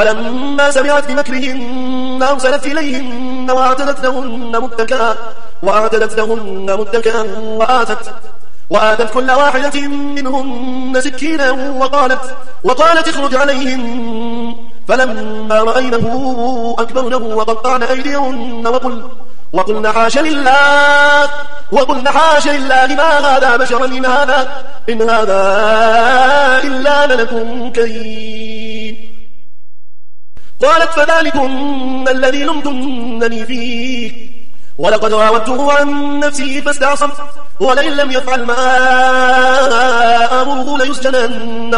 فلما سمعت بمكرهن أرسلت إليهن وأعتدت لهن متكئا وآتت كل واحدة منهن سكينا وقالت اخرج عليهم. فلما رأينه أكبرنه وقطعن أيديهن وقلن حاش لله ما هذا بشرا إن هذا إلا ملك كريم. قالت فذلكن الذي لمتنني فيه ولقد راودته عن نفسه فاستعصم ولئن لم يفعل ما أمره ليسجنن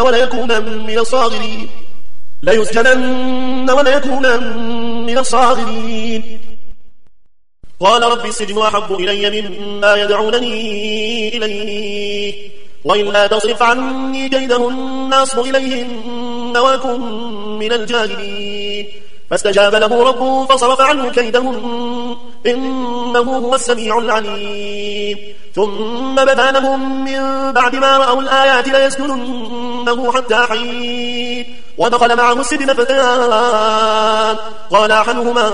وليكونن من الصاغرين. قال رب السجن أحب إلي مما يدعونني إليه وإلا تصرف عني كيدهن أصب إليهن وأكن من الجاهلين. فاستجاب له ربه فصرف عنه كيدهن إنه هو السميع العليم. ثم بدا لهم من بعد ما رأوا الآيات ليسجننه حتى حين. ودخل معه السجن فتيان قال أحدهما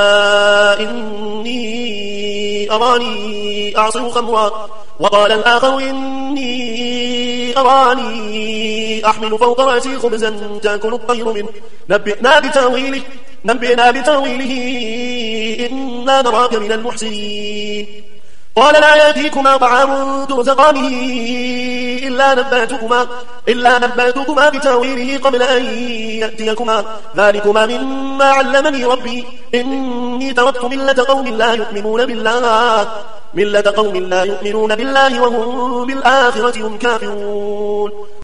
إني أراني أعصر خمرا وقال الآخر إني أراني أحمل فوق رأسي خبزا تأكل الطير منه نبئنا بتاويله إنا نراك من المحسنين. قال لا يأتيكما طعام ترزقانه إلا نبأتكما بتاويله قبل أن يأتيكما ذلكما مما علمني ربي إني تركت ملة قوم لا يؤمنون بالله وهم بالآخرة هم كافرون.